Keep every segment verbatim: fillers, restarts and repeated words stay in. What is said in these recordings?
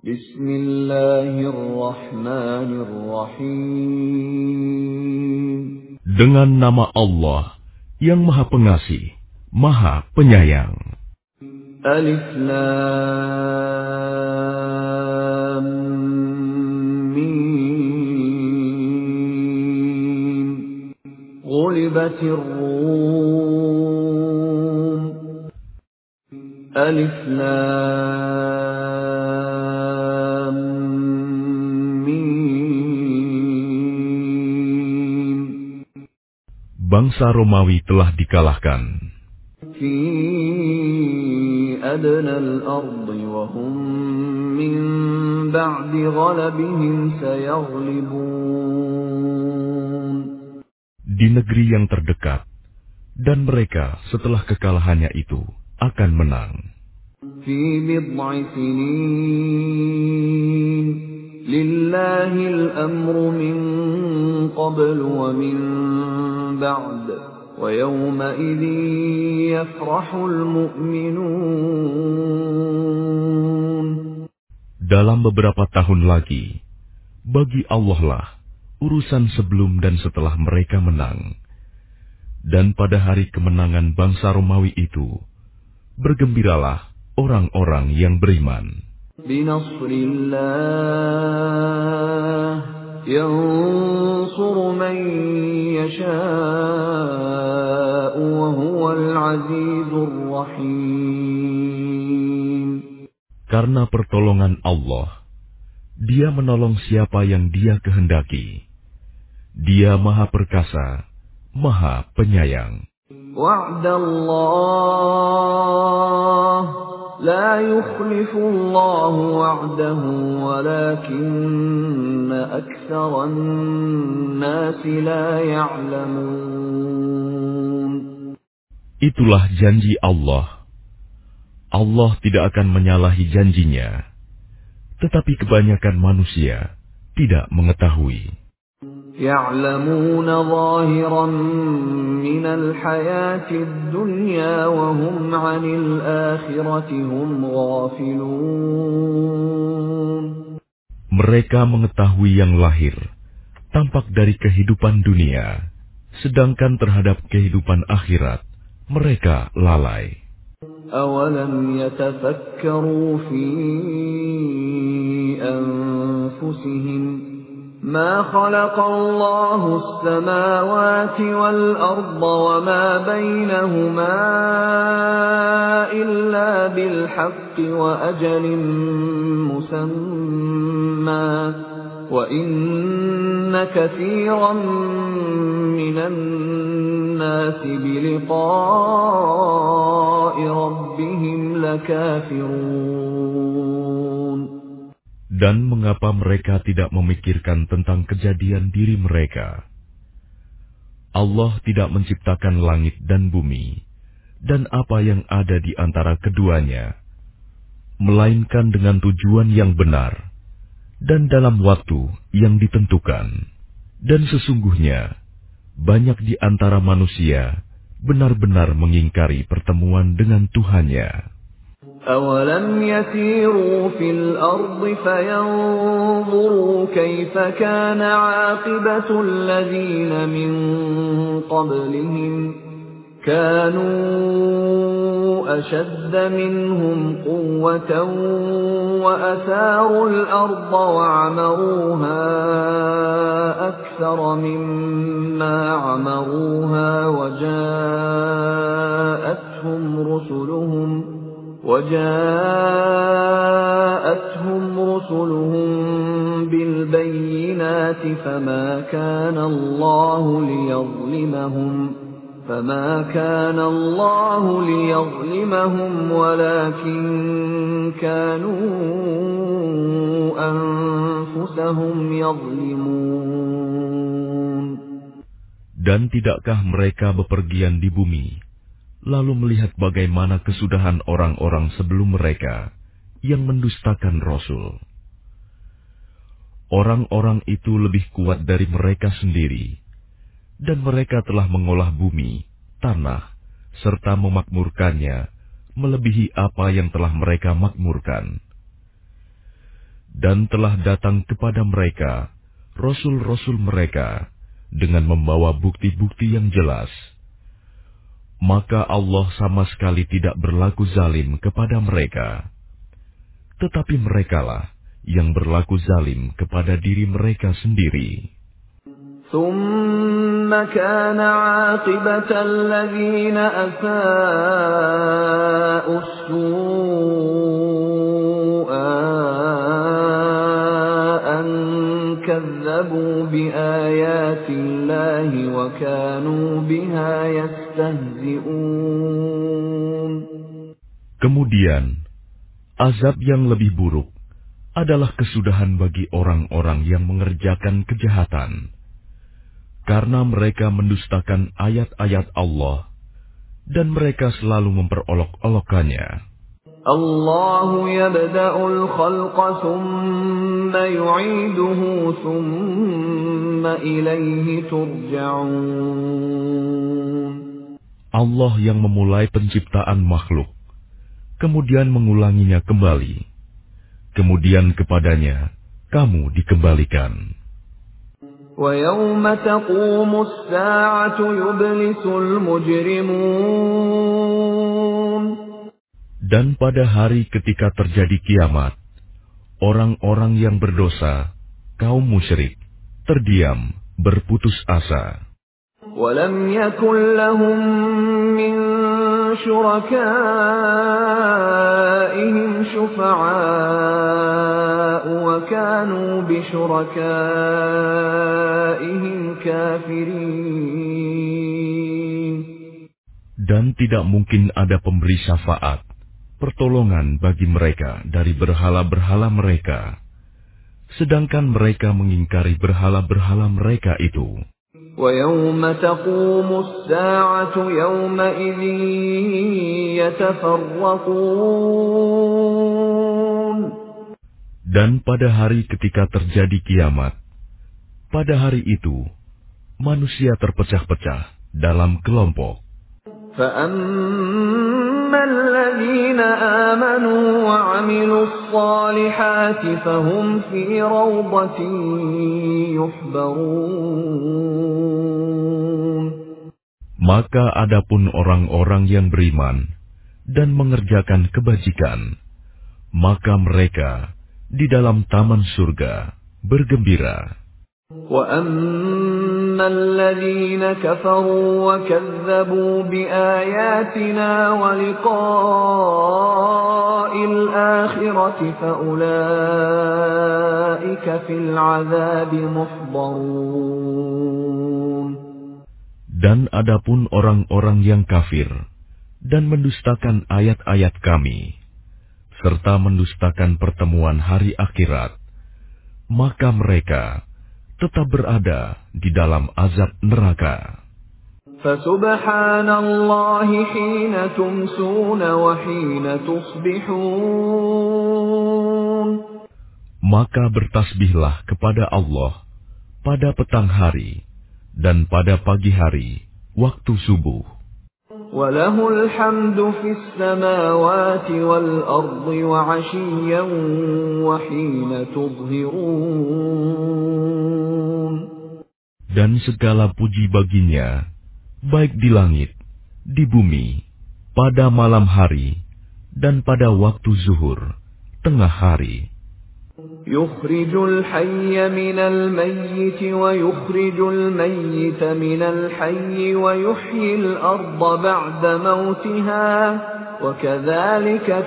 Bismillahirrahmanirrahim. Dengan nama Allah yang Maha Pengasih, Maha Penyayang. Alif Lam Mim. Ghulibatir Rum. Alif Lam Mim. Bangsa Romawi telah dikalahkan. Fi adna al-ardi wa hum min ba'di ghalabihim sayaghlibun. Di negeri yang terdekat, dan mereka setelah kekalahannya itu akan menang. Fi bid'i sinin lillahi al-amru min qabl wa min ba'd wa yawma idzin yafrahul mu'minun. Dalam beberapa tahun lagi, bagi Allah lah urusan sebelum dan setelah mereka menang. Dan pada hari kemenangan bangsa Romawi itu, bergembiralah orang-orang yang beriman. Binasrillah yansuru man yasha'u wa huwal azizur rahim. Karena pertolongan Allah, Dia menolong siapa yang Dia kehendaki. Dia Maha Perkasa, Maha Penyayang. Wa'dallah la yukhlifullahu wa'dahu walakinna aktsaran nasi la ya'lamun. Itulah janji Allah. Allah tidak akan menyalahi janjinya, tetapi kebanyakan manusia tidak mengetahui. يعلمون ظاهرا من الحياة الدنيا وهم عن الآخرة هم غافلون. Mereka mengetahui yang lahir, tampak dari kehidupan dunia, sedangkan terhadap kehidupan akhirat, mereka lalai. أولم يتفكروا في أنفسهم ما خلق الله السماوات والأرض وما بينهما إلا بالحق وأجل مسمى وإن كثيرا من الناس بلقاء ربهم لكافرون. Dan mengapa mereka tidak memikirkan tentang kejadian diri mereka? Allah tidak menciptakan langit dan bumi, dan apa yang ada di antara keduanya, melainkan dengan tujuan yang benar, dan dalam waktu yang ditentukan. Dan sesungguhnya, banyak di antara manusia benar-benar mengingkari pertemuan dengan Tuhannya. أَوَلَمْ يَسِيرُوا فِي الْأَرْضِ فَيَنظُرُوا كَيْفَ كَانَ عَاقِبَةُ الَّذِينَ مِن قَبْلِهِمْ كَانُوا أَشَدَّ مِنْهُمْ قُوَّةً وَأَثَارُوا الْأَرْضَ وَعَمَرُوهَا أَكْثَرَ مِمَّا عَمَرُوهَا وَجَاءَتْهُمْ رُسُلُهُمْ وَجَاءَتْهُمْ رُسُلُهُم بِالْبَيِّنَاتِ فَمَا كَانَ اللَّهُ لِيَظْلِمَهُمْ فَمَا كَانَ اللَّهُ لِيَظْلِمَهُمْ وَلَكِن كَانُوا أَنفُسَهُمْ يَظْلِمُونَ. Dan tidakkah mereka bepergian di bumi, lalu melihat bagaimana kesudahan orang-orang sebelum mereka yang mendustakan Rasul? Orang-orang itu lebih kuat dari mereka sendiri, dan mereka telah mengolah bumi, tanah, serta memakmurkannya melebihi apa yang telah mereka makmurkan. Dan telah datang kepada mereka rasul-rasul mereka dengan membawa bukti-bukti yang jelas. Maka Allah sama sekali tidak berlaku zalim kepada mereka. Tetapi merekalah yang berlaku zalim kepada diri mereka sendiri. ثم كان عاقبة الذين أساءوا السوء أن كذبوا بآيات الله وكانوا بها يستهزئون. Kemudian, azab yang lebih buruk adalah kesudahan bagi orang-orang yang mengerjakan kejahatan, karena mereka mendustakan ayat-ayat Allah dan mereka selalu memperolok-olokkannya. Allahu yabda'ul khalqa thumma yu'iduhu thumma ilayhi turja'un. Allah yang memulai penciptaan makhluk, kemudian mengulanginya kembali, kemudian kepadanya kamu dikembalikan. وَيَوْمَ تَقُومُ السَّاعَةُ يُبْلِسُ الْمُجْرِمُونَ. Dan pada hari ketika terjadi kiamat, orang-orang yang berdosa, kaum musyrik, terdiam, berputus asa. وَلَمْ يَكُنْ لَهُم مِّن شُرَكَائِهِمْ شُفَعَاءُ وَكَانُوا بِشُرَكَائِهِمْ كَافِرِينَ. Dan tidak mungkin ada pemberi syafaat, pertolongan bagi mereka dari berhala-berhala mereka, sedangkan mereka mengingkari berhala-berhala mereka itu. وَيَوْمَ تَقُومُ السَّاعَةُ يَوْمَئِذٍ يَتَفَرَّقُونَ. Dan pada hari ketika terjadi kiamat, pada hari itu, manusia terpecah-pecah dalam kelompok. فَأَمَّا الَّذِينَ آمَنُوا وَعَمِلُوا الصَّالِحَاتِ فَهُمْ فِي رَوْضَةٍ يُحْبَرُونَ. Maka adapun orang-orang yang beriman dan mengerjakan kebajikan, maka mereka di dalam taman surga bergembira. وَأَمَّا الَّذِينَ كَفَرُوا وَكَذَّبُوا بِآيَاتِنَا وَلِقَاءِ الْآخِرَةِ فَأُولَئِكَ فِي الْعَذَابِ مُحْضَرُونَ. Dan adapun orang-orang yang kafir dan mendustakan ayat-ayat kami, serta mendustakan pertemuan hari akhirat, maka mereka tetap berada di dalam azab neraka. Fasubhanallahi hina tumsuna wa hina tusbihun. Maka bertasbihlah kepada Allah pada petang hari dan pada pagi hari waktu subuh. Walahul hamdu fis samawati wal ardi wa 'ashiyyan wa hina tudhhirun. Dan segala puji baginya, baik di langit, di bumi, pada malam hari, dan pada waktu zuhur, tengah hari. Yukhrijul hayya minal mayyiti wa yukhrijul mayyita minal hayyi wa yuhyil arda ba'da mautiha wa kadzalika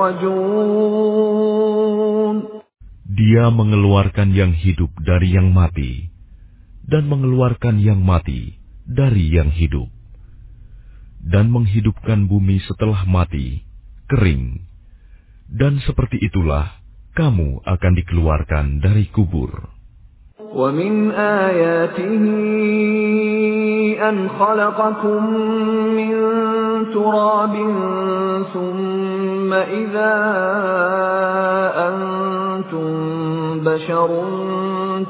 tukhrajun. Dia mengeluarkan yang hidup dari yang mati dan mengeluarkan yang mati dari yang hidup dan menghidupkan bumi setelah mati, kering. Dan seperti itulah kamu akan dikeluarkan dari kubur. Wa min ayatihi an khalaqakum min turabin thumma idza antum basharun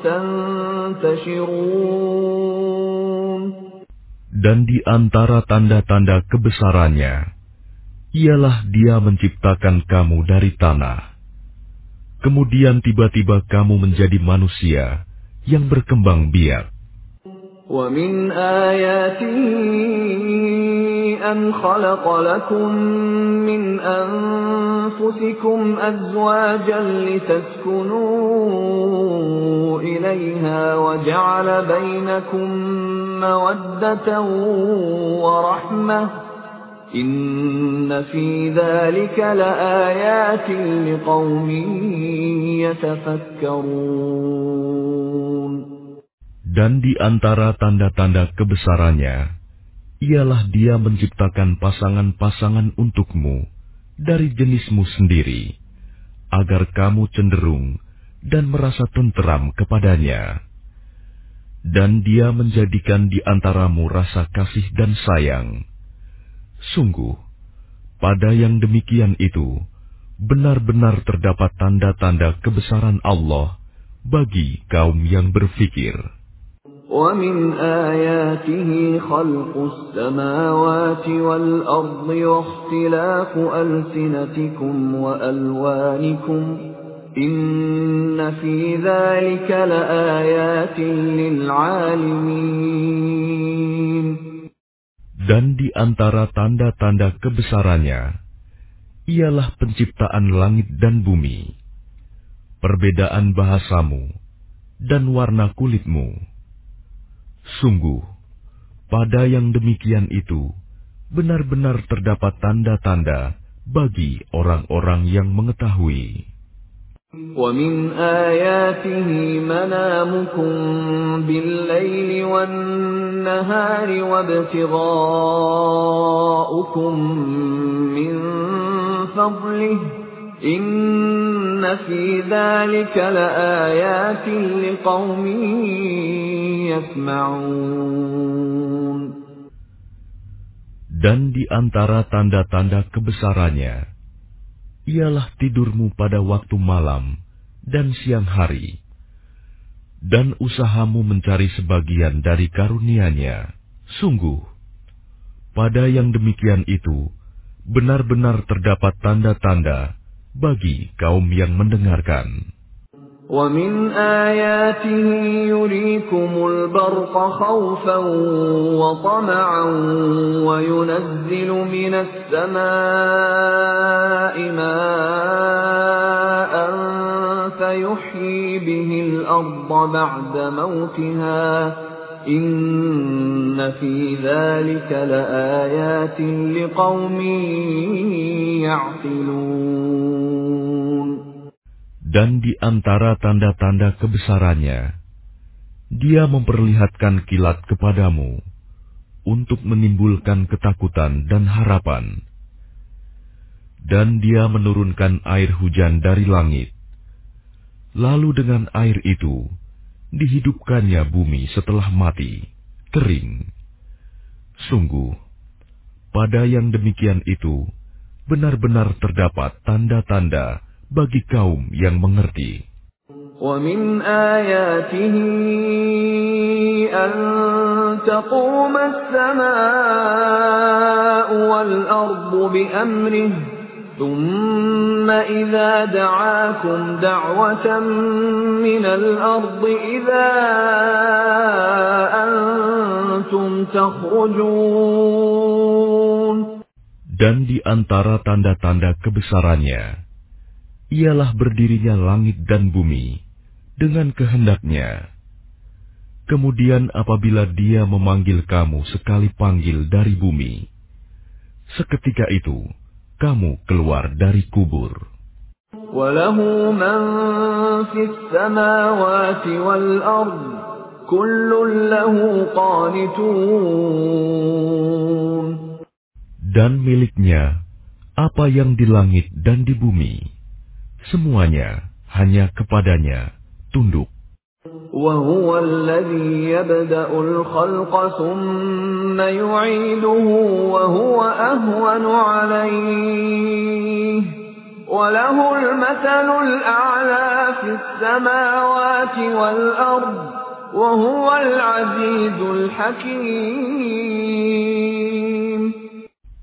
tantashirun. Dan di antara tanda-tanda kebesarannya, ialah Dia menciptakan kamu dari tanah, Kemudian tiba-tiba kamu menjadi manusia yang berkembang biak. وَمِنْ آيَاتِهِ أَنْ خَلَقَ لَكُم مِّنْ أَنفُسِكُمْ أَزْوَاجًا لِتَسْكُنُوا إِلَيْهَا وَجَعَلَ بَيْنَكُم مَّوَدَّةً وَرَحْمَةً إِنَّ فِي ذَلِكَ لَآيَاتٍ لِقَوْمٍ يَتَفَكَّرُونَ. Dan di antara tanda-tanda kebesarannya, ialah Dia menciptakan pasangan-pasangan untukmu dari jenismu sendiri, agar kamu cenderung dan merasa tenteram kepadanya. Dan Dia menjadikan di antaramu rasa kasih dan sayang. Sungguh, pada yang demikian itu, benar-benar terdapat tanda-tanda kebesaran Allah bagi kaum yang berfikir. وَمِنْ آيَاتِهِ خَلْقُ السَّمَاوَاتِ وَالْأَرْضِ وَاخْتِلَافُ أَلْسِنَتِكُمْ وَأَلْوَانِكُمْ إِنَّ فِي ذَلِكَ لَآيَاتٍ لِلْعَالِمِينَ. Dan di antara tanda-tanda kebesarannya, ialah penciptaan langit dan bumi, perbedaan bahasamu, dan warna kulitmu. Sungguh, pada yang demikian itu, benar-benar terdapat tanda-tanda bagi orang-orang yang mengetahui. وَمِنْ آيَاتِهِ مَنَامُكُمْ بِاللَّيْلِ وَالنَّهَارِ وَابْتِغَاؤُكُمْ مِنْ فَضْلِهِ إِنَّ فِي ذَلِكَ لَآيَاتٍ لِقَوْمٍ يَسْمَعُونَ. Dan di antara tanda-tanda kebesarannya, ialah tidurmu pada waktu malam dan siang hari, dan usahamu mencari sebagian dari karunia-Nya. Sungguh, pada yang demikian itu, benar-benar terdapat tanda-tanda bagi kaum yang mendengarkan. وَمِنْ آيَاتِهِ يُرِيكُمُ الْبَرْقَ خَوْفًا وَطَمَعًا وَيُنَزِّلُ مِنَ السَّمَاءِ مَاءً فَيُحْيِي بِهِ الْأَرْضَ بَعْدَ مَوْتِهَا إِنَّ فِي ذَلِكَ لَآيَاتٍ لِقَوْمٍ يَعْقِلُونَ. Dan di antara tanda-tanda kebesarannya, Dia memperlihatkan kilat kepadamu untuk menimbulkan ketakutan dan harapan. Dan Dia menurunkan air hujan dari langit. Lalu dengan air itu, dihidupkannya bumi setelah mati, kering. Sungguh, pada yang demikian itu, benar-benar terdapat tanda-tanda bagi kaum yang mengerti. وَمِنْ آيَاتِهِ أَن تَقُومَ السَّمَاءُ وَالْأَرْضُ بِأَمْرِهِ ثُمَّ إِذَا دَعَاكُمْ دَعْوَةً مِّنَ الْأَرْضِ إِذَا أَنْتُمْ تَخْرُجُونَ. Dan di antara tanda-tanda kebesarannya, ialah berdirinya langit dan bumi dengan kehendaknya. Kemudian apabila Dia memanggil kamu sekali panggil dari bumi, seketika itu kamu keluar dari kubur. وَلَهُ مَنْ فِي السَّمَاوَاتِ وَالْأَرْضِ كُلٌّ لَهُ قَانِتُونَ. Dan miliknya apa yang di langit dan di bumi, semuanya hanya kepadanya tunduk. وَهُوَ الَّذِي يَبْدَأُ الْخَلْقَ ثُمَّ يُعِيدُهُ وَهُوَ أَهْوَنُ عَلَيْهِ وَلَهُ الْمَثَلُ الْأَعْلَى فِي السَّمَاوَاتِ وَالْأَرْضِ وَهُوَ الْعَزِيزُ الْحَكِيمُ.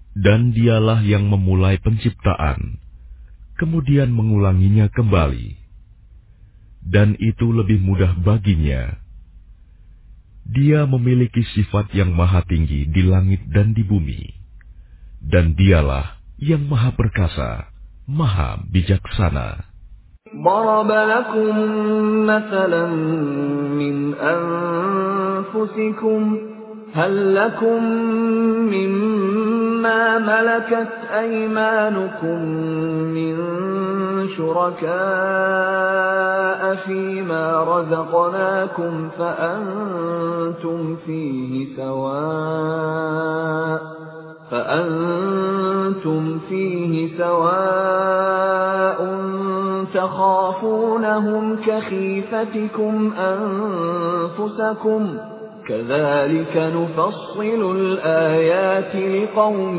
Dan Dialah yang memulai penciptaan, kemudian mengulanginya kembali. dan itu lebih mudah baginya. Dia memiliki sifat yang maha tinggi di langit dan di bumi, dan dialah yang maha perkasa, maha bijaksana. ضرب لكم مثلا من أنفسكم هل لكم مما ملكت أيمانكم من شركاء فيما رزقناكم فأنتم فيه سواء فأنتم فيه سواء تخافونهم كخيفتكم أنفسكم كذلك نفصل الآيات لقوم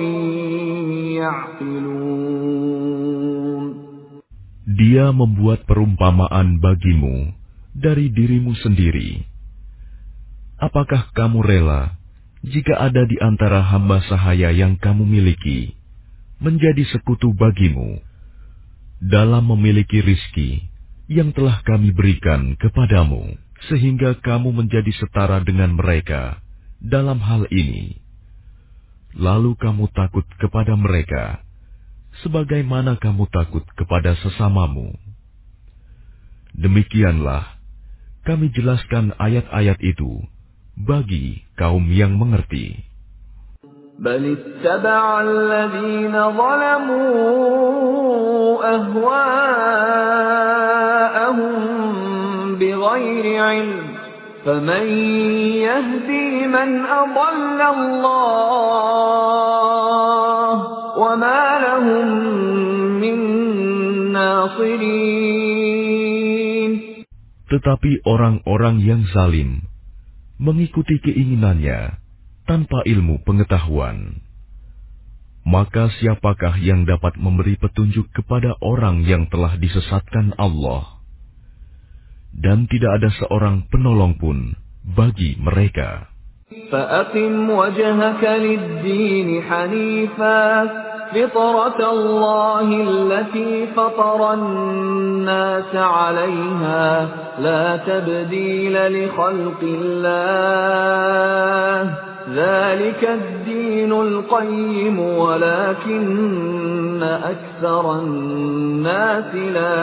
يعقلون. Dia membuat perumpamaan bagimu dari dirimu sendiri. Apakah kamu rela jika ada di antara hamba sahaya yang kamu miliki menjadi sekutu bagimu dalam memiliki rizki yang telah kami berikan kepadamu, sehingga kamu menjadi setara dengan mereka dalam hal ini. Lalu kamu takut kepada mereka, sebagaimana kamu takut kepada sesamamu. Demikianlah kami jelaskan ayat-ayat itu bagi kaum yang mengerti. بل اتبع الذين ظلموا أهواءهم بغير علم فمن يهدي من أضل الله وما لهم من ناصرين. Tetapi orang-orang yang zalim mengikuti keinginannya tanpa ilmu pengetahuan. Maka siapakah yang dapat memberi petunjuk kepada orang yang telah disesatkan Allah? Dan tidak ada seorang penolong pun bagi mereka. فَأَقِمْ وَجْهَكَ لِلدِّينِ حَنِيفًا فِطْرَةَ اللَّهِ الَّتِي فَطَرَ النَّاسَ عَلَيْهَا لَا تَبْدِيلَ لِخَلْقِ اللَّهِ ذلك الدين القيم ولكن أكثر الناس لا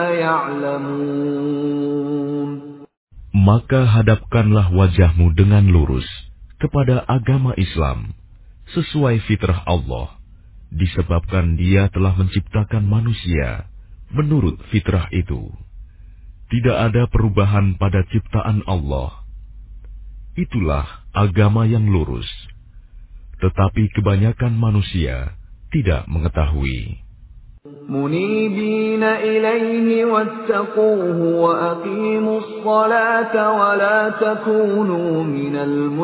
يعلمون. Maka hadapkanlah wajahmu dengan lurus kepada agama Islam sesuai fitrah Allah, disebabkan Dia telah menciptakan manusia menurut fitrah itu. Tidak ada perubahan pada ciptaan Allah. Itulah agama yang lurus, tetapi kebanyakan manusia tidak mengetahui. Munibina ilaihi wattaquhu wa aqimus salata wa la takunu minal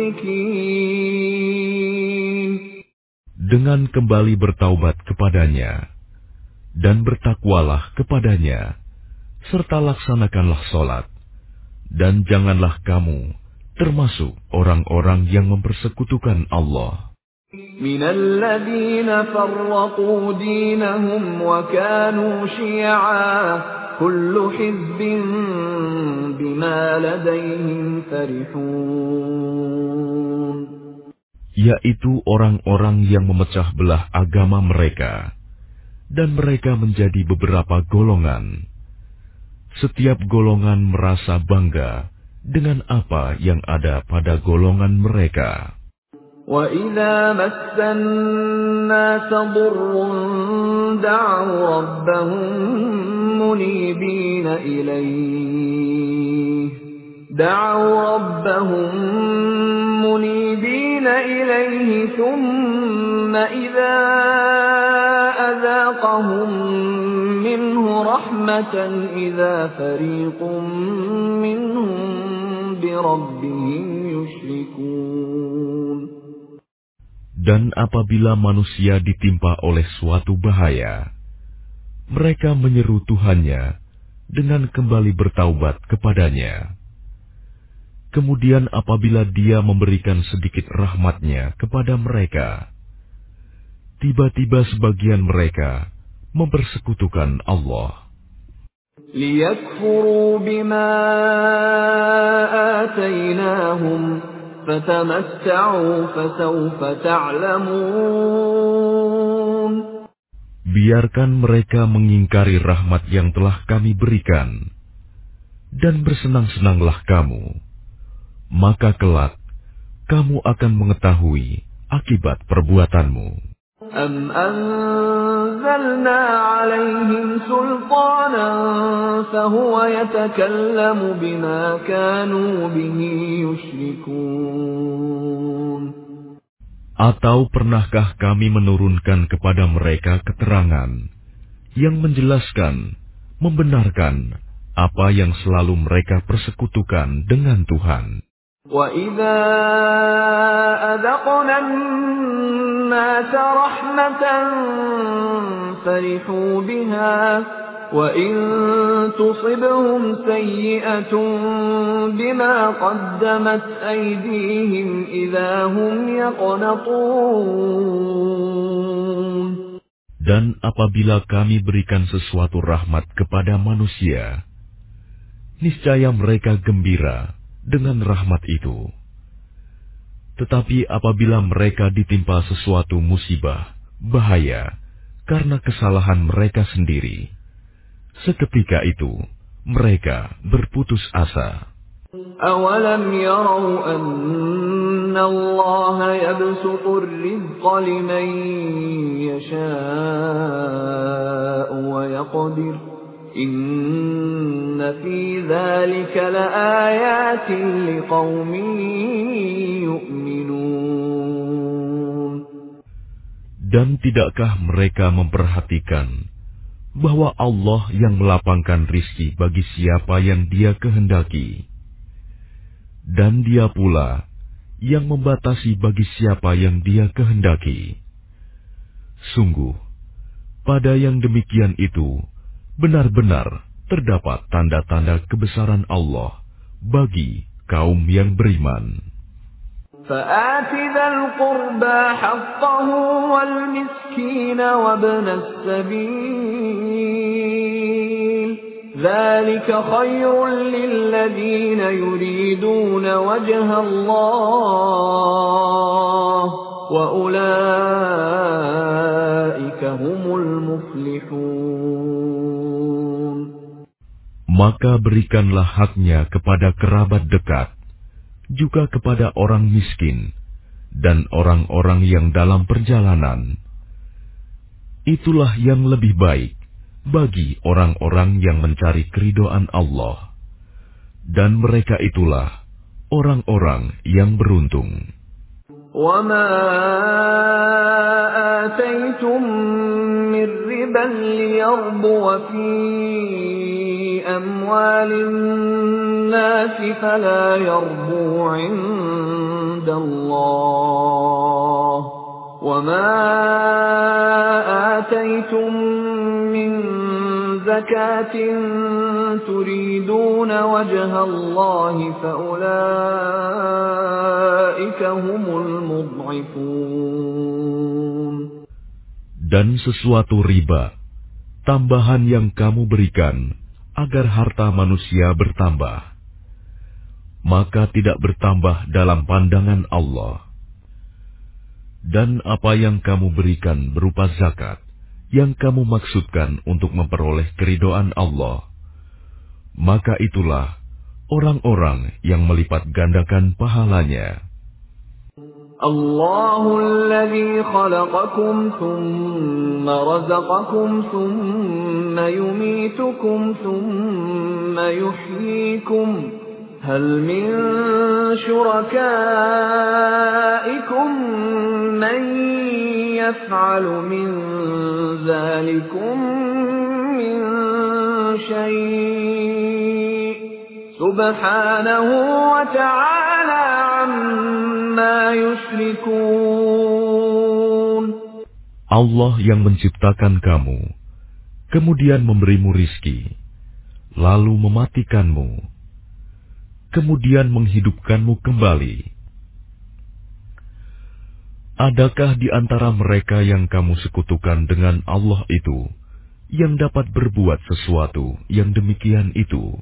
musyrikin. Dengan kembali bertaubat kepadanya dan bertakwalah kepadanya, serta laksanakanlah solat, dan janganlah kamu termasuk orang-orang yang mempersekutukan Allah. Minal ladzina farraqu dinahum wa kanu syi'a kullu hizbin bima ladaihim farihun. Yaitu orang-orang yang memecah belah agama mereka, dan mereka menjadi beberapa golongan. Setiap golongan merasa bangga dengan apa yang ada pada golongan mereka. وَإِذَا مَسَّ النَّاسَ ضُرٌّ دَعَوْا رَبَّهُم مُنِيبِينَ إِلَيْهِ دَعَوْا رَبَّهُم مُنِيبِينَ إِلَيْهِ ثُمَّ إِذَا أَذَاقَهُم مِّنْهُ رَحْمَةً إِذَا فَرِيقٌ مِّنْهُم بِرَبِّهِمْ يُشْرِكُونَ. Dan apabila manusia ditimpa oleh suatu bahaya, mereka menyeru Tuhannya dengan kembali bertaubat kepadanya. Kemudian apabila Dia memberikan sedikit rahmat-Nya kepada mereka, tiba-tiba sebagian mereka mempersekutukan Allah. لِيَكْفُرُوا بِمَا آتَيْنَاهُمْ فَتَمَتَّعُوا فَسَوْفَ تَعْلَمُونَ. Biarkan mereka mengingkari rahmat yang telah kami berikan, dan bersenang-senanglah kamu, maka kelak kamu akan mengetahui akibat perbuatanmu. أَمْ أَنزَلْنَا عَلَيْهِمْ سُلْطَانًا فَهُوَ يَتَكَلَّمُ بِمَا كَانُوا بِهِ يُشْرِكُونَ. Atau pernahkah kami menurunkan kepada mereka keterangan yang menjelaskan, membenarkan apa yang selalu mereka persekutukan dengan Tuhan? وَإِذَا أَذَقْنَا النَّاسَ رَحْمَةً فَرِحُوا بِهَا وَإِن تُصِبْهُمْ سَيِّئَةٌ بِمَا قَدَّمَتْ أَيْدِيهِمْ إِذَا هُمْ يَقْنَطُونَ. Dan apabila kami berikan sesuatu rahmat kepada manusia, niscaya mereka gembira dengan rahmat itu. Tetapi apabila mereka ditimpa sesuatu musibah, bahaya, karena kesalahan mereka sendiri, seketika itu mereka berputus asa. أَوَلَمْ يَرَوْا أَنَّ اللَّهَ يَبْسُطُ الرِّزْقَ لِمَن يَشَاءُ وَيَقْدِرُ إِنَّ فِي ذَلِكَ لَآيَاتٍ لِقَوْمٍ يُؤْمِنُونَ. Dan tidakkah mereka memperhatikan bahwa Allah yang melapangkan rizki bagi siapa yang Dia kehendaki, dan Dia pula yang membatasi bagi siapa yang Dia kehendaki. Sungguh, pada yang demikian itu benar-benar terdapat tanda-tanda kebesaran Allah bagi kaum yang beriman. فَآتِ ذَا الْقُرْبَى حَقَّهُ وَالْمِسْكِينَ وَابْنَ السَّبِيلِ ذَلِكَ خَيْرٌ لِّلَّذِينَ يُرِيدُونَ وَجْهَ اللَّهِ وَأُولَٰئِكَ هُمُ الْمُفْلِحُونَ. Maka berikanlah haknya kepada kerabat dekat, juga kepada orang miskin, dan orang-orang yang dalam perjalanan. Itulah yang lebih baik bagi orang-orang yang mencari keridhaan Allah, dan mereka itulah orang-orang yang beruntung. وَمَا آتَيْتُم مِّن رِّبًا لِّيَرْبُوَ فِي أَمْوَالِ النَّاسِ فَلَا يَرْبُو عِندَ اللَّهِ وَمَا آتَيْتُم مِّن زَكَاةٍ تُرِيدُونَ وَجْهَ اللَّهِ فَأُولَٰئِكَ هُمُ الْمُضْعِفُونَ. Dan sesuatu riba, tambahan yang kamu berikan agar harta manusia bertambah, maka tidak bertambah dalam pandangan Allah. Dan apa yang kamu berikan berupa zakat, yang kamu maksudkan untuk memperoleh keridhaan Allah, maka itulah orang-orang yang melipat gandakan pahalanya. Allahu alladhi khalaqakum thumma razaqakum thumma yumitukum thumma yuhyikum hal min syurakaikum man yaf'alu min dhalikum min syai' subhanahu wa ta'ala amma yushrikun. Allah yang menciptakan kamu, kemudian memberimu rizki, lalu mematikanmu, kemudian menghidupkanmu kembali. Adakah di antara mereka yang kamu sekutukan dengan Allah itu yang dapat berbuat sesuatu yang demikian itu.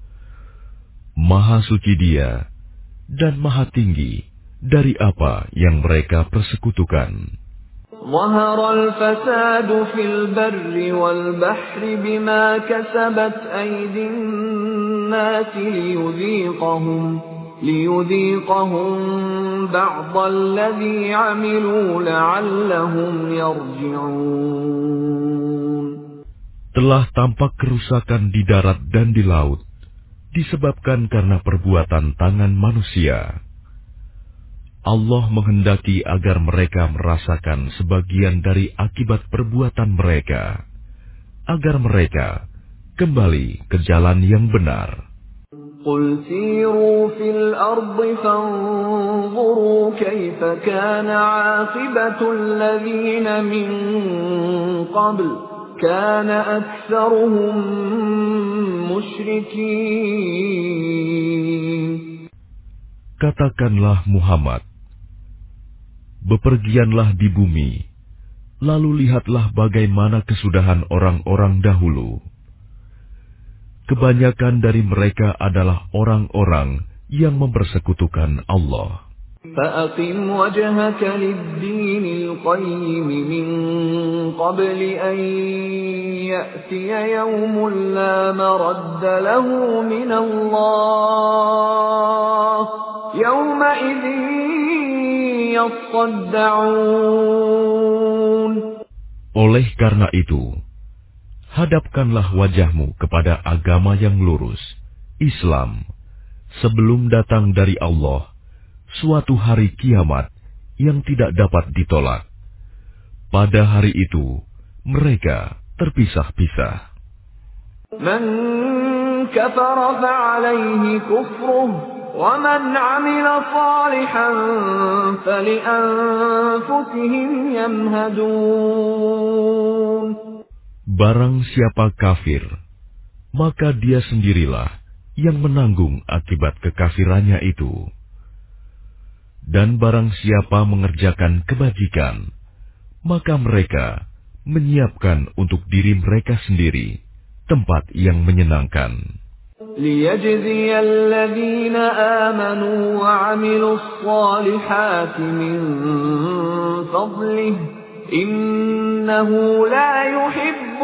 Maha suci Dia dan maha tinggi dari apa yang mereka persekutukan. ظهر الفساد في البر والبحر بما كسبت أيدي الناس ليذيقهم ليذيقهم بعض الذي عملوا لعلهم يرجعون. Telah tampak kerusakan di darat dan di laut disebabkan karena perbuatan tangan manusia. Allah menghendaki agar mereka merasakan sebagian dari akibat perbuatan mereka, agar mereka kembali ke jalan yang benar. قل سيروا في الأرض فانظروا كيف كان عاقبة الذين من قبل كان أكثرهم مشركين. Katakanlah Muhammad, bepergianlah di bumi, lalu lihatlah bagaimana kesudahan orang-orang dahulu. Kebanyakan dari mereka adalah orang-orang yang mempersekutukan Allah. فَأَقِمْ وَجْهَكَ لِلدِّينِ الْقَيِّمِ مِنْ قَبْلِ أَنْ يَأْتِيَ يَوْمٌ لَا مَرَدَّ لَهُ مِنَ اللَّهِ يَوْمَئِذٍ يَصَّدَّعُونَ. Oleh karena itu, hadapkanlah wajahmu kepada agama yang lurus, Islam, sebelum datang dari Allah suatu hari kiamat yang tidak dapat ditolak. Pada hari itu, mereka terpisah-pisah. Man kafara fa'alayhi kufruh, wa man 'amila salihan fali'anfusihim yamhadun. Barang siapa kafir, maka dia sendirilah yang menanggung akibat kekafirannya itu. Dan barang siapa mengerjakan kebajikan, maka mereka menyiapkan untuk diri mereka sendiri tempat yang menyenangkan. لِيَجْزِيَ الَّذِينَ آمَنُوا وَعَمِلُوا الصَّالِحَاتِ مِنْ فَضْلِهِ إِنَّهُ لَا يُحِبُّ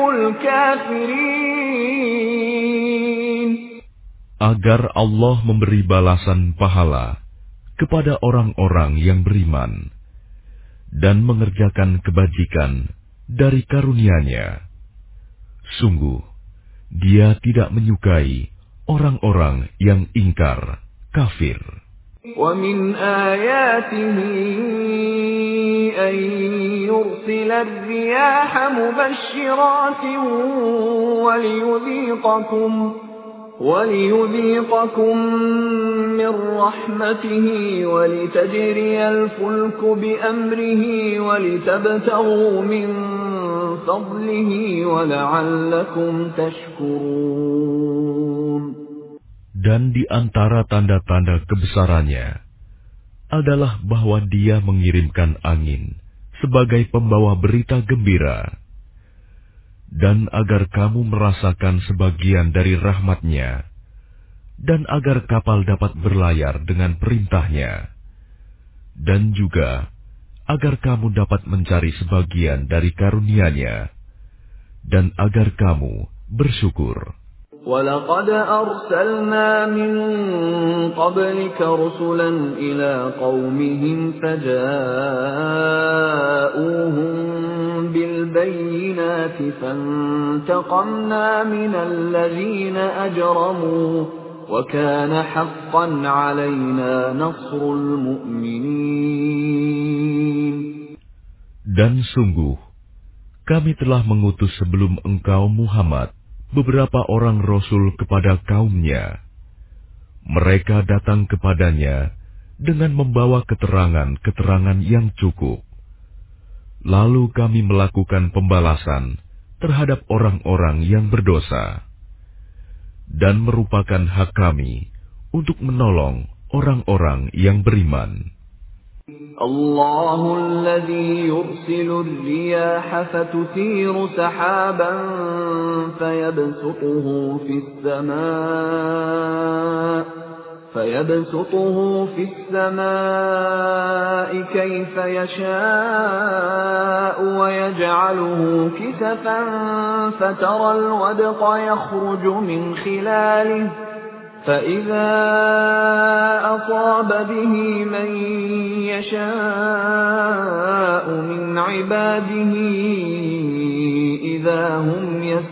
الْكَافِرِينَ. Agar Allah memberi balasan pahala kepada orang-orang yang beriman dan mengerjakan kebajikan dari karunia-Nya. Sungguh, Dia tidak menyukai orang-orang yang ingkar, kafir. وَمِنْ آيَاتِهِ أَنْ يُرْسِلَ الرِّيَاحَ مُبَشِّرَاتٍ وَلِيُذِيقَكُمْ وَلِيُذِيقَكُمْ مِنْ رَحْمَتِهِ وَلِتَجْرِيَ الْفُلْكُ بِأَمْرِهِ وَلِتَبْتَغُوا مِنْ فَضْلِهِ وَلَعَلَّكُمْ تَشْكُرُونَ. Dan di antara tanda-tanda kebesarannya adalah bahwa Dia mengirimkan angin sebagai pembawa berita gembira, dan agar kamu merasakan sebagian dari rahmat-Nya, dan agar kapal dapat berlayar dengan perintah-Nya, dan juga agar kamu dapat mencari sebagian dari karunia-Nya, dan agar kamu bersyukur. وَلَقَدْ أَرْسَلْنَا مِنْ قَبْلِكَ رُسُلًا إِلَى قَوْمِهِمْ فَجَاءُوهُمْ بِالْبَيِّنَاتِ فَانْتَقَمْنَا مِنَ الَّذِينَ أَجْرَمُوا وَكَانَ حَقًّا عَلَيْنَا نَصْرُ الْمُؤْمِنِينَ. Dan sungguh, kami telah mengutus sebelum engkau Muhammad beberapa orang rasul kepada kaumnya. Mereka datang kepadanya dengan membawa keterangan-keterangan yang cukup. Lalu kami melakukan pembalasan terhadap orang-orang yang berdosa, dan merupakan hak kami untuk menolong orang-orang yang beriman. الله الذي يرسل الرياح فتثير سحابا فيبسطه في السماء فيبسطه في السماء كيف يشاء ويجعله كسفا فترى الودق يخرج من خلاله فإذا أصاب به من يشاء من عباده إذا هم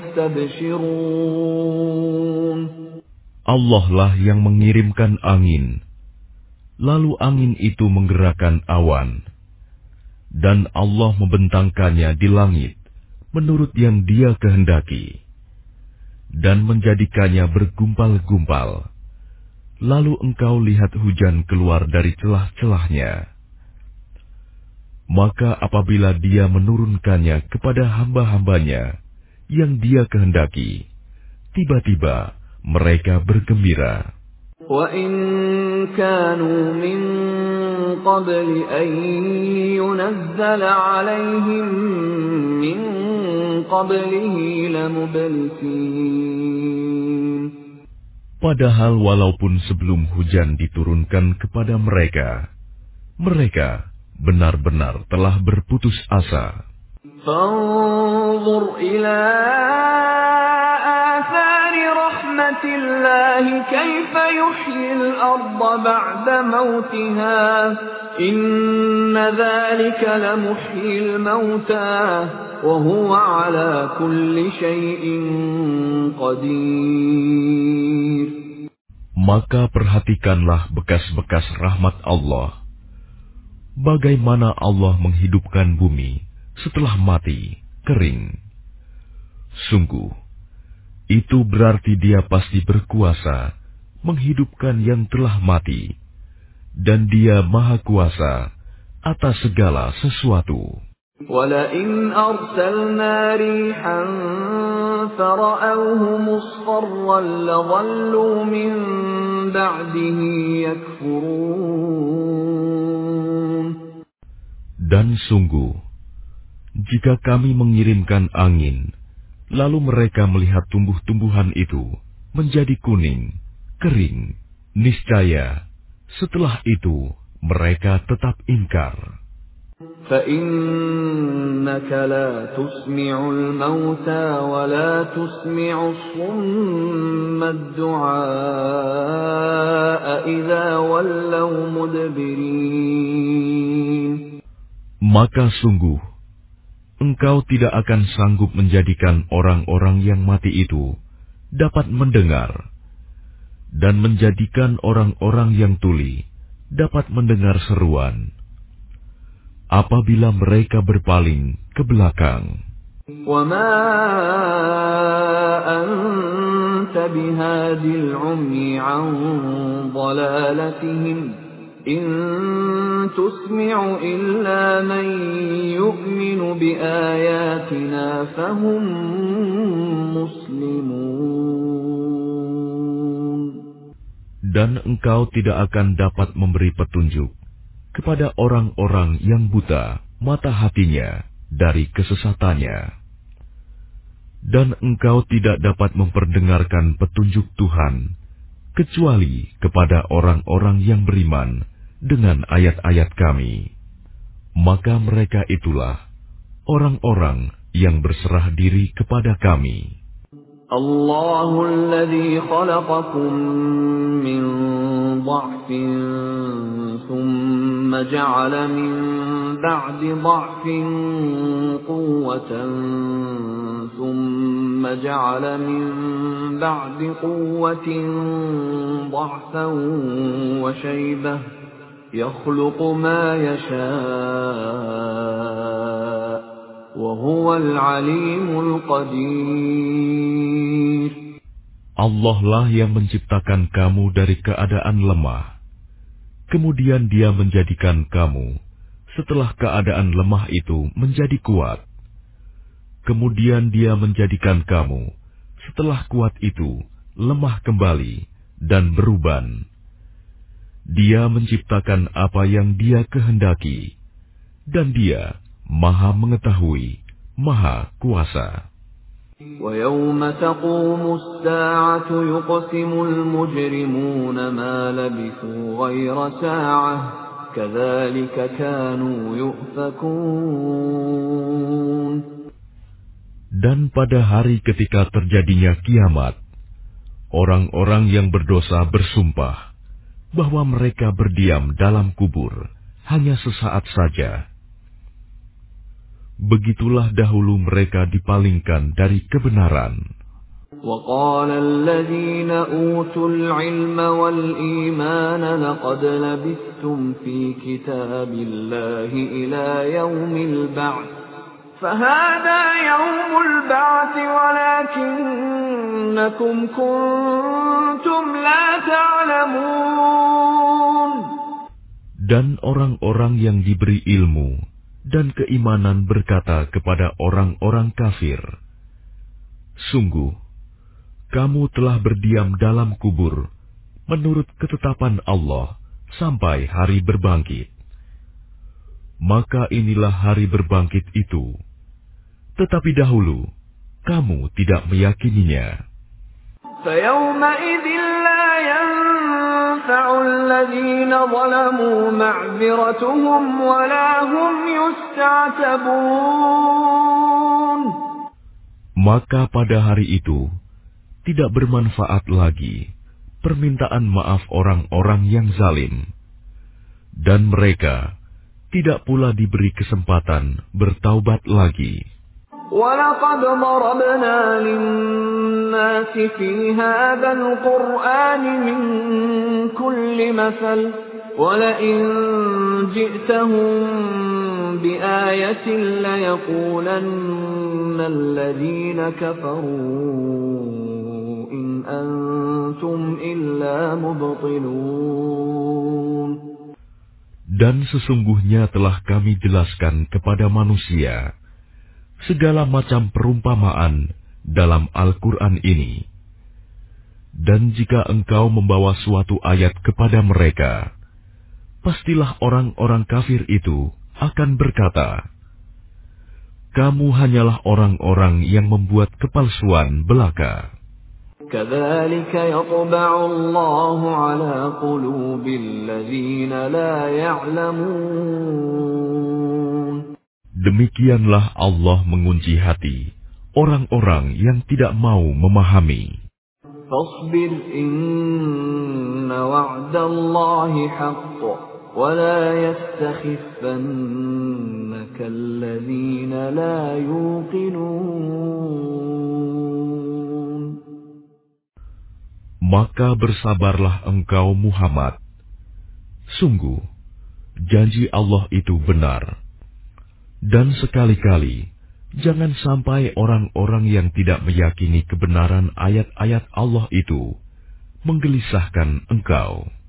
يستبشرون. Allah lah yang mengirimkan angin, lalu angin itu menggerakkan awan, dan Allah membentangkannya di langit menurut yang Dia kehendaki, dan menjadikannya bergumpal-gumpal. Lalu engkau lihat hujan keluar dari celah-celahnya. Maka apabila Dia menurunkannya kepada hamba-hambanya yang Dia kehendaki, tiba-tiba mereka bergembira. وَإِن كَانُوا مِن قَبْلِ أَن يُنَزَّلَ عَلَيْهِم مِّن قَبْلِهِ لَمُبْلِسِينَ. Padahal walaupun sebelum hujan diturunkan kepada mereka, mereka benar-benar telah berputus asa. فَانظُرْ إِلَىٰ آثَارِ رَحْمَةِ اللَّهِ كَيْفَ يُحْيِي الْأَرْضَ بَعْدَ مَوْتِهَا إِنَّ ذَلِكَ لَمُحْيِي الْمَوْتَىٰ وَهُوَ عَلَىٰ كُلِّ شَيْءٍ قَدِيرٌ. Maka perhatikanlah bekas-bekas rahmat Allah. Bagaimana Allah menghidupkan bumi setelah mati, kering. Sungguh, itu berarti Dia pasti berkuasa menghidupkan yang telah mati, dan Dia Maha Kuasa atas segala sesuatu. وَلَئِنْ أَرْسَلْنَا رِيحًا فَرَأَوْهُ مُصْفَرًّا لَظَلُّوا مِنْ بَعْدِهِ يَكْفُرُونَ. Dan sungguh, jika kami mengirimkan angin, lalu mereka melihat tumbuh-tumbuhan itu menjadi kuning, kering, niscaya setelah itu mereka tetap ingkar. فَإِنَّكَ لَا تُسْمِعُ الْمَوْتَى وَلَا تُسْمِعُ الصُّمَّ الدُّعَاءَ إِذَا وَلَّوْا مُدْبِرِينَ. Maka sungguh, engkau tidak akan sanggup menjadikan orang-orang yang mati itu dapat mendengar, dan menjadikan orang-orang yang tuli dapat mendengar seruan apabila mereka berpaling ke belakang. وَمَا أَنْتَ بِهَادِ الْعُمْيِ عَنْ ضَلَالَتِهِمْ إِنْ تُسْمِعُ إِلَّا مَنْ يُؤْمِنُ بِآيَاتِنَا فَهُمْ مُسْلِمُونَ. Dan engkau tidak akan dapat memberi petunjuk kepada orang-orang yang buta mata hatinya dari kesesatannya. Dan engkau tidak dapat memperdengarkan petunjuk Tuhan kecuali kepada orang-orang yang beriman dengan ayat-ayat kami. Maka mereka itulah orang-orang yang berserah diri kepada kami. الله الذي خلقكم من ضعف ثم جعل من بعد ضعف قوة ثم جعل من بعد قوة ضعفا وشيبة يخلق ما يشاء وهو العليم القدير. Allah lah yang menciptakan kamu dari keadaan lemah. Kemudian Dia menjadikan kamu setelah keadaan lemah itu menjadi kuat. Kemudian Dia menjadikan kamu setelah kuat itu lemah kembali dan beruban. Dia menciptakan apa yang Dia kehendaki, dan Dia Maha Mengetahui, Maha Kuasa. وَيَوْمَ تَقُومُ السَّاعَةُ يُقْسِمُ الْمُجْرِمُونَ مَا لَبِثُوا غَيْرَ سَاعَةٍ كَذَلِكَ كَانُوا يُؤْفَكُونَ. Dan pada hari ketika terjadinya kiamat, orang-orang yang berdosa bersumpah bahwa mereka berdiam dalam kubur hanya sesaat saja. Begitulah dahulu mereka dipalingkan dari kebenaran. وَقَالَ الَّذِينَ أُوتُوا الْعِلْمَ وَالْإِيمَانَ لَقَدْ لَبِثْتُمْ فِي كِتَابِ اللَّهِ إِلَى يَوْمِ الْبَعْثِ فَهَذَا يَوْمُ الْبَعْثِ وَلَكِنَّكُمْ كُنتُمْ لَا تَعْلَمُونَ. Dan orang-orang yang diberi ilmu dan keimanan berkata kepada orang-orang kafir, "Sungguh, kamu telah berdiam dalam kubur menurut ketetapan Allah sampai hari berbangkit. Maka inilah hari berbangkit itu. Tetapi dahulu, kamu tidak meyakininya." فَيَوْمَئِذٍ لَّا يَنفَعُ الَّذِينَ ظَلَمُوا مَعْذِرَتُهُمْ وَلَا هُمْ يُسْتَعْتَبُونَ. Maka pada hari itu tidak bermanfaat lagi permintaan maaf orang-orang yang zalim, dan mereka tidak pula diberi kesempatan bertaubat lagi. وَلَقَدْ ضَرَبْنَا لِلنَّاسِ فِي هَذَا الْقُرْآنِ مِنْ كُلِّ مَثَلٍ وَلَئِنْ جِئْتَهُمْ بِآيَةٍ لَيَقُولَنَّ الَّذِينَ كَفَرُوا إِنْ أَنْتُمْ إِلَّا مُبْطِلُونَ. Dan sesungguhnya telah kami jelaskan kepada manusia segala macam perumpamaan dalam Al-Quran ini. Dan jika engkau membawa suatu ayat kepada mereka, pastilah orang-orang kafir itu akan berkata, "Kamu hanyalah orang-orang yang membuat kepalsuan belaka." كَذَلِكَ يَطْبَعُ اللَّهُ عَلَى قُلُوبِ الَّذِينَ لَا يَعْلَمُونَ. Demikianlah Allah mengunci hati orang-orang yang tidak mau memahami. فَاصْبِرْ إِنَّ وَعْدَ اللَّهِ حَقٌّ وَلَا يَسْتَخِفَّنَّكَ الَّذِينَ لَا يُوقِنُونَ. Maka bersabarlah engkau Muhammad. Sungguh, janji Allah itu benar. Dan sekali-kali, jangan sampai orang-orang yang tidak meyakini kebenaran ayat-ayat Allah itu menggelisahkan engkau.